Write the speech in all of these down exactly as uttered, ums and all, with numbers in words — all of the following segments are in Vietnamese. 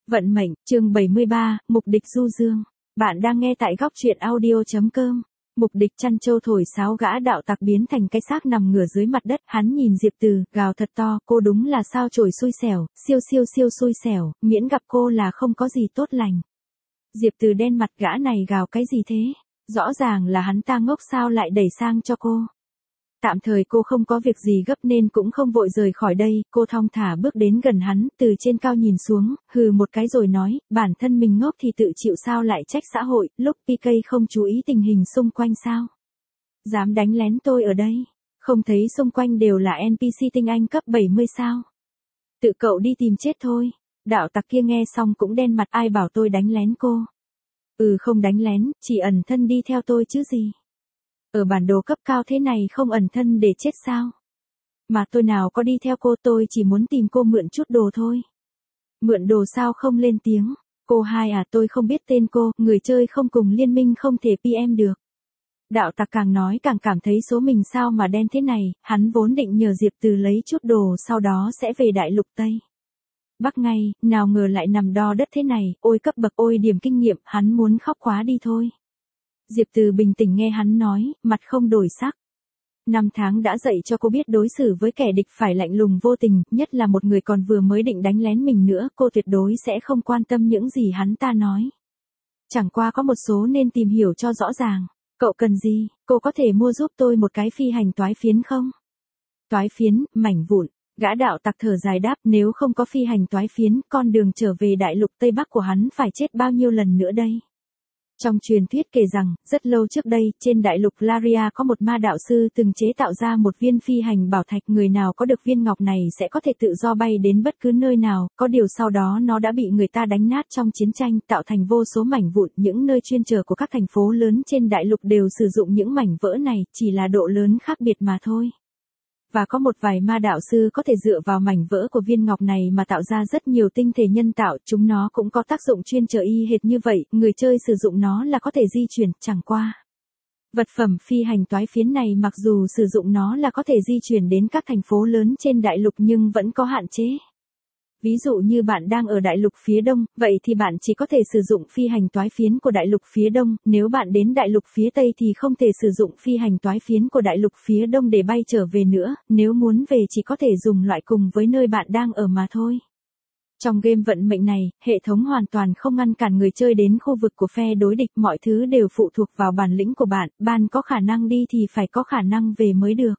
Vận mệnh, chương bảy mươi ba, Mục Địch du dương. Bạn đang nghe tại góc truyện audio chấm com. Mục Địch chăn trâu thổi sáo gã đạo tặc biến thành cái xác nằm ngửa dưới mặt đất, hắn nhìn Diệp Từ, gào thật to, cô đúng là sao chổi xui xẻo, siêu siêu siêu xui xẻo, miễn gặp cô là không có gì tốt lành. Diệp Từ đen mặt, gã này gào cái gì thế? Rõ ràng là hắn ta ngốc sao lại đẩy sang cho cô. Tạm thời cô không có việc gì gấp nên cũng không vội rời khỏi đây, cô thong thả bước đến gần hắn, từ trên cao nhìn xuống, hừ một cái rồi nói, bản thân mình ngốc thì tự chịu sao lại trách xã hội, lúc pê ca không chú ý tình hình xung quanh sao? Dám đánh lén tôi ở đây, không thấy xung quanh đều là en pê xê tinh anh cấp bảy mươi sao? Tự cậu đi tìm chết thôi. Đạo tặc kia nghe xong cũng đen mặt, ai bảo tôi đánh lén cô? Ừ không đánh lén, chỉ ẩn thân đi theo tôi chứ gì. Ở bản đồ cấp cao thế này không ẩn thân để chết sao? Mà tôi nào có đi theo cô, tôi chỉ muốn tìm cô mượn chút đồ thôi. Mượn đồ sao không lên tiếng? Cô hai à, tôi không biết tên cô, người chơi không cùng liên minh không thể pê em được. Đạo tặc càng nói càng cảm thấy số mình sao mà đen thế này, hắn vốn định nhờ Diệp Từ lấy chút đồ sau đó sẽ về đại lục Tây Bắc ngay, nào ngờ lại nằm đo đất thế này, ôi cấp bậc ôi điểm kinh nghiệm, hắn muốn khóc quá đi thôi. Diệp Từ bình tĩnh nghe hắn nói, mặt không đổi sắc. Năm tháng đã dạy cho cô biết đối xử với kẻ địch phải lạnh lùng vô tình, nhất là một người còn vừa mới định đánh lén mình nữa, cô tuyệt đối sẽ không quan tâm những gì hắn ta nói. Chẳng qua có một số nên tìm hiểu cho rõ ràng. Cậu cần gì, cô có thể mua giúp tôi một cái phi hành toái phiến không? Toái phiến, mảnh vụn. Gã đạo tặc thở dài đáp, nếu không có phi hành toái phiến, con đường trở về đại lục Tây Bắc của hắn phải chết bao nhiêu lần nữa đây? Trong truyền thuyết kể rằng, rất lâu trước đây, trên đại lục Laria có một ma đạo sư từng chế tạo ra một viên phi hành bảo thạch, người nào có được viên ngọc này sẽ có thể tự do bay đến bất cứ nơi nào, có điều sau đó nó đã bị người ta đánh nát trong chiến tranh, tạo thành vô số mảnh vụn, những nơi chuyên chở của các thành phố lớn trên đại lục đều sử dụng những mảnh vỡ này, chỉ là độ lớn khác biệt mà thôi. Và có một vài ma đạo sư có thể dựa vào mảnh vỡ của viên ngọc này mà tạo ra rất nhiều tinh thể nhân tạo, chúng nó cũng có tác dụng chuyên trở y hệt như vậy, người chơi sử dụng nó là có thể di chuyển, chẳng qua. Vật phẩm phi hành toái phiến này mặc dù sử dụng nó là có thể di chuyển đến các thành phố lớn trên đại lục nhưng vẫn có hạn chế. Ví dụ như bạn đang ở đại lục phía đông, vậy thì bạn chỉ có thể sử dụng phi hành toái phiến của đại lục phía đông, nếu bạn đến đại lục phía tây thì không thể sử dụng phi hành toái phiến của đại lục phía đông để bay trở về nữa, nếu muốn về chỉ có thể dùng loại cùng với nơi bạn đang ở mà thôi. Trong game vận mệnh này, hệ thống hoàn toàn không ngăn cản người chơi đến khu vực của phe đối địch, mọi thứ đều phụ thuộc vào bản lĩnh của bạn, bạn có khả năng đi thì phải có khả năng về mới được.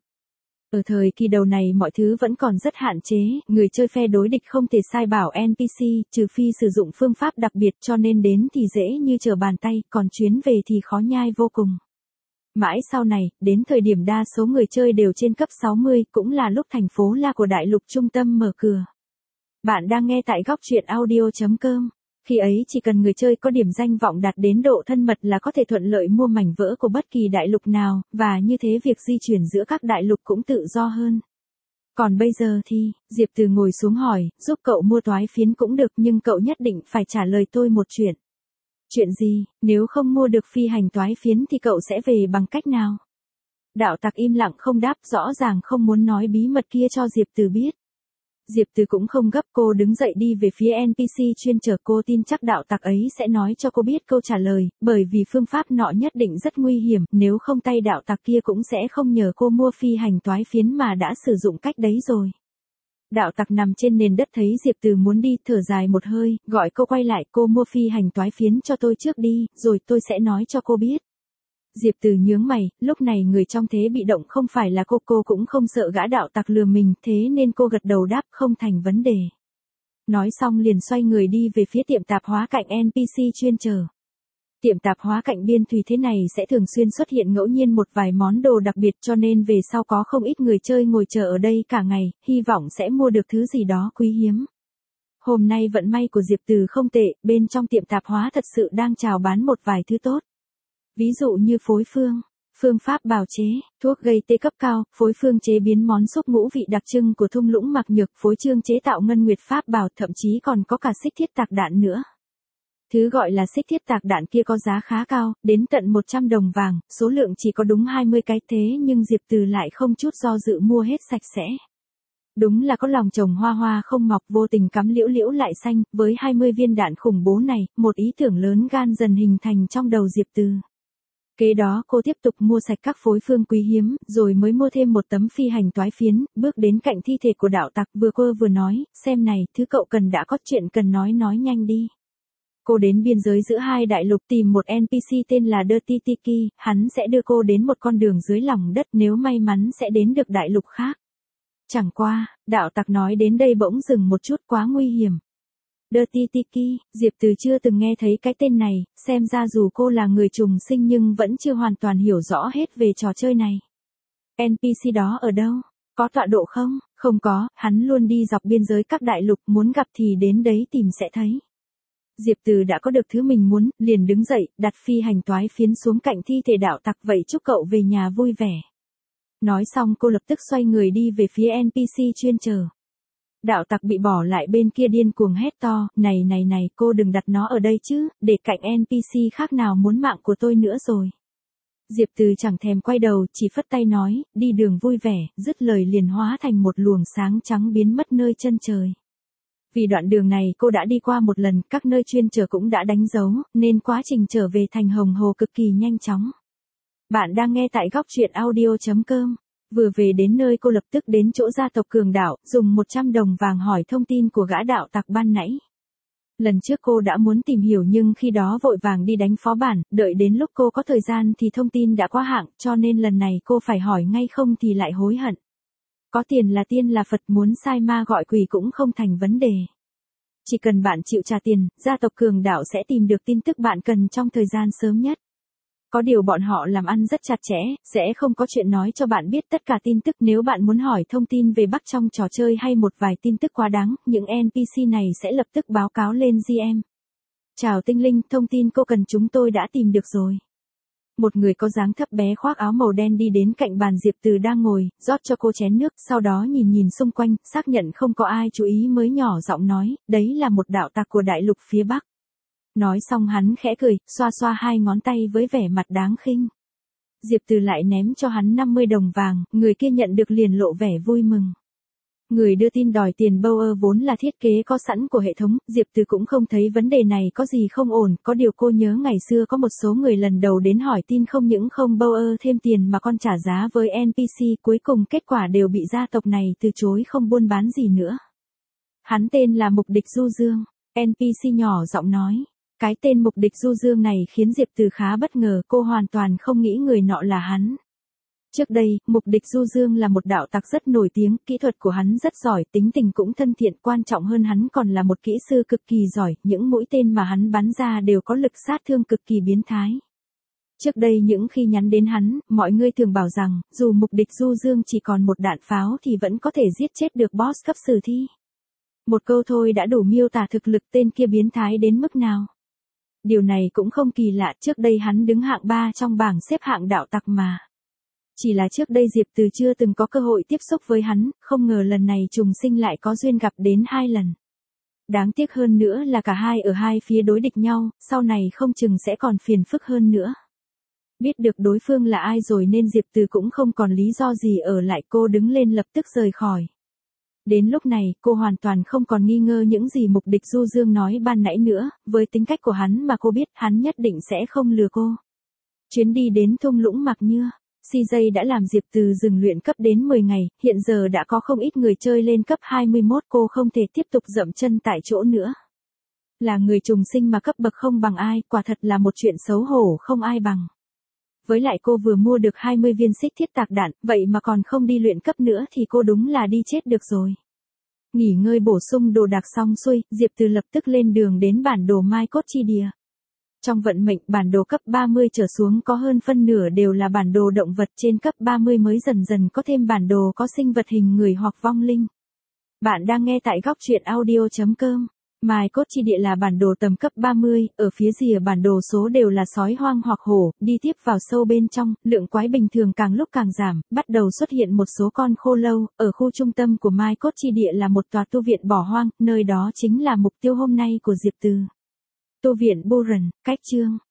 Ở thời kỳ đầu này mọi thứ vẫn còn rất hạn chế, người chơi phe đối địch không thể sai bảo en pê xê, trừ phi sử dụng phương pháp đặc biệt cho nên đến thì dễ như trở bàn tay, còn chuyến về thì khó nhai vô cùng. Mãi sau này, đến thời điểm đa số người chơi đều trên cấp sáu mươi, cũng là lúc thành phố La của đại lục trung tâm mở cửa. Bạn đang nghe tại góc truyện audio chấm com. Khi ấy chỉ cần người chơi có điểm danh vọng đạt đến độ thân mật là có thể thuận lợi mua mảnh vỡ của bất kỳ đại lục nào, và như thế việc di chuyển giữa các đại lục cũng tự do hơn. Còn bây giờ thì, Diệp Từ ngồi xuống hỏi, giúp cậu mua toái phiến cũng được nhưng cậu nhất định phải trả lời tôi một chuyện. Chuyện gì, nếu không mua được phi hành toái phiến thì cậu sẽ về bằng cách nào? Đạo tặc im lặng không đáp, rõ ràng không muốn nói bí mật kia cho Diệp Từ biết. Diệp Từ cũng không gấp, cô đứng dậy đi về phía en pê xê chuyên chở, cô tin chắc đạo tặc ấy sẽ nói cho cô biết câu trả lời, bởi vì phương pháp nọ nhất định rất nguy hiểm, nếu không tay đạo tặc kia cũng sẽ không nhờ cô mua phi hành toái phiến mà đã sử dụng cách đấy rồi. Đạo tặc nằm trên nền đất thấy Diệp Từ muốn đi, thở dài một hơi, gọi cô quay lại, cô mua phi hành toái phiến cho tôi trước đi, rồi tôi sẽ nói cho cô biết. Diệp Từ nhướng mày, lúc này người trong thế bị động không phải là cô, cô cũng không sợ gã đạo tặc lừa mình, thế nên cô gật đầu đáp không thành vấn đề. Nói xong liền xoay người đi về phía tiệm tạp hóa cạnh en pê xê chuyên chở. Tiệm tạp hóa cạnh biên thùy thế này sẽ thường xuyên xuất hiện ngẫu nhiên một vài món đồ đặc biệt cho nên về sau có không ít người chơi ngồi chờ ở đây cả ngày, hy vọng sẽ mua được thứ gì đó quý hiếm. Hôm nay vận may của Diệp Từ không tệ, bên trong tiệm tạp hóa thật sự đang chào bán một vài thứ tốt. Ví dụ như phối phương, phương pháp bào chế, thuốc gây tê cấp cao, phối phương chế biến món súp ngũ vị đặc trưng của thung lũng Mạc Nhược, phối chương chế tạo ngân nguyệt pháp bào, thậm chí còn có cả xích thiết tạc đạn nữa. Thứ gọi là xích thiết tạc đạn kia có giá khá cao, đến tận một trăm đồng vàng, số lượng chỉ có đúng hai mươi cái, thế nhưng Diệp Từ lại không chút do dự mua hết sạch sẽ. Đúng là có lòng trồng hoa hoa không mọc, vô tình cắm liễu liễu lại xanh, với hai mươi viên đạn khủng bố này, một ý tưởng lớn gan dần hình thành trong đầu Diệp Từ. Kế đó cô tiếp tục mua sạch các phối phương quý hiếm, rồi mới mua thêm một tấm phi hành toái phiến, bước đến cạnh thi thể của đạo tặc, vừa cô vừa nói, xem này, thứ cậu cần đã có, chuyện cần nói nói nhanh đi. Cô đến biên giới giữa hai đại lục tìm một en pê xê tên là Dirty Tiki, hắn sẽ đưa cô đến một con đường dưới lòng đất, nếu may mắn sẽ đến được đại lục khác. Chẳng qua, đạo tặc nói đến đây bỗng dừng một chút, quá nguy hiểm. Dirty Tiki, Diệp Từ chưa từng nghe thấy cái tên này, xem ra dù cô là người trùng sinh nhưng vẫn chưa hoàn toàn hiểu rõ hết về trò chơi này. en pê xê đó ở đâu? Có tọa độ không? Không có, hắn luôn đi dọc biên giới các đại lục, muốn gặp thì đến đấy tìm sẽ thấy. Diệp Từ đã có được thứ mình muốn, liền đứng dậy, đặt phi hành toái phiến xuống cạnh thi thể đạo tặc, vậy chúc cậu về nhà vui vẻ. Nói xong cô lập tức xoay người đi về phía en pê xê chuyên chờ. Đạo tặc bị bỏ lại bên kia điên cuồng hét to, này này này, cô đừng đặt nó ở đây chứ, để cạnh en pê xê khác nào muốn mạng của tôi nữa rồi. Diệp Từ chẳng thèm quay đầu, chỉ phất tay nói, đi đường vui vẻ, dứt lời liền hóa thành một luồng sáng trắng biến mất nơi chân trời. Vì đoạn đường này cô đã đi qua một lần, các nơi chuyên chờ cũng đã đánh dấu, nên quá trình trở về thành Hồng Hồ cực kỳ nhanh chóng. Bạn đang nghe tại góc truyện audio chấm com. Vừa về đến nơi cô lập tức đến chỗ gia tộc Cường Đạo, dùng một trăm đồng vàng hỏi thông tin của gã đạo tặc ban nãy. Lần trước cô đã muốn tìm hiểu nhưng khi đó vội vàng đi đánh phó bản, đợi đến lúc cô có thời gian thì thông tin đã quá hạn, cho nên lần này cô phải hỏi ngay không thì lại hối hận. Có tiền là tiên là Phật, muốn sai ma gọi quỷ cũng không thành vấn đề. Chỉ cần bạn chịu trả tiền, gia tộc Cường Đạo sẽ tìm được tin tức bạn cần trong thời gian sớm nhất. Có điều bọn họ làm ăn rất chặt chẽ, sẽ không có chuyện nói cho bạn biết tất cả tin tức. Nếu bạn muốn hỏi thông tin về Bắc trong trò chơi hay một vài tin tức quá đáng, những en pê xê này sẽ lập tức báo cáo lên giê em. Chào tinh linh, thông tin cô cần chúng tôi đã tìm được rồi. Một người có dáng thấp bé khoác áo màu đen đi đến cạnh bàn Diệp Từ đang ngồi, rót cho cô chén nước, sau đó nhìn nhìn xung quanh, xác nhận không có ai chú ý mới nhỏ giọng nói, đấy là một đạo tặc của đại lục phía Bắc. Nói xong hắn khẽ cười, xoa xoa hai ngón tay với vẻ mặt đáng khinh. Diệp Từ lại ném cho hắn năm mươi đồng vàng, người kia nhận được liền lộ vẻ vui mừng. Người đưa tin đòi tiền Bower vốn là thiết kế có sẵn của hệ thống, Diệp Từ cũng không thấy vấn đề này có gì không ổn, có điều cô nhớ ngày xưa có một số người lần đầu đến hỏi tin không những không Bower thêm tiền mà còn trả giá với en pê xê, cuối cùng kết quả đều bị gia tộc này từ chối không buôn bán gì nữa. Hắn tên là Mục Địch Du Dương, en pê xê nhỏ giọng nói. Cái tên Mục Địch Du Dương này khiến Diệp Từ khá bất ngờ, cô hoàn toàn không nghĩ người nọ là hắn. Trước đây, Mục Địch Du Dương là một đạo tặc rất nổi tiếng, kỹ thuật của hắn rất giỏi, tính tình cũng thân thiện, quan trọng hơn hắn còn là một kỹ sư cực kỳ giỏi, những mũi tên mà hắn bắn ra đều có lực sát thương cực kỳ biến thái. Trước đây những khi nhắn đến hắn, mọi người thường bảo rằng, dù Mục Địch Du Dương chỉ còn một đạn pháo thì vẫn có thể giết chết được boss cấp sử thi. Một câu thôi đã đủ miêu tả thực lực tên kia biến thái đến mức nào. Điều này cũng không kỳ lạ, trước đây hắn đứng hạng ba trong bảng xếp hạng đạo tặc mà. Chỉ là trước đây Diệp Từ chưa từng có cơ hội tiếp xúc với hắn, không ngờ lần này trùng sinh lại có duyên gặp đến hai lần. Đáng tiếc hơn nữa là cả hai ở hai phía đối địch nhau, sau này không chừng sẽ còn phiền phức hơn nữa. Biết được đối phương là ai rồi nên Diệp Từ cũng không còn lý do gì ở lại, cô đứng lên lập tức rời khỏi. Đến lúc này, cô hoàn toàn không còn nghi ngờ những gì Mục Địch Du Dương nói ban nãy nữa, với tính cách của hắn mà cô biết hắn nhất định sẽ không lừa cô. Chuyến đi đến thung lũng Mạc Nhưa, xê giê đã làm Diệp Từ dừng luyện cấp đến mười ngày, hiện giờ đã có không ít người chơi lên cấp hai mươi mốt, cô không thể tiếp tục dậm chân tại chỗ nữa. Là người trùng sinh mà cấp bậc không bằng ai, quả thật là một chuyện xấu hổ không ai bằng. Với lại cô vừa mua được hai mươi viên xích thiết tạc đạn, vậy mà còn không đi luyện cấp nữa thì cô đúng là đi chết được rồi. Nghỉ ngơi bổ sung đồ đạc xong xuôi, Diệp Từ lập tức lên đường đến bản đồ Mai Cốt Chi Địa. Trong vận mệnh, bản đồ cấp ba mươi trở xuống có hơn phân nửa đều là bản đồ động vật, trên cấp ba mươi mới dần dần có thêm bản đồ có sinh vật hình người hoặc vong linh. Bạn đang nghe tại góc truyện audio chấm com. Mai Cốt Chi Địa là bản đồ tầm cấp ba mươi, ở phía rìa bản đồ số đều là sói hoang hoặc hổ, đi tiếp vào sâu bên trong, lượng quái bình thường càng lúc càng giảm, bắt đầu xuất hiện một số con khô lâu, ở khu trung tâm của Mai Cốt Chi Địa là một tòa tu viện bỏ hoang, nơi đó chính là mục tiêu hôm nay của Diệp Từ. Tu viện Buren, cách chương.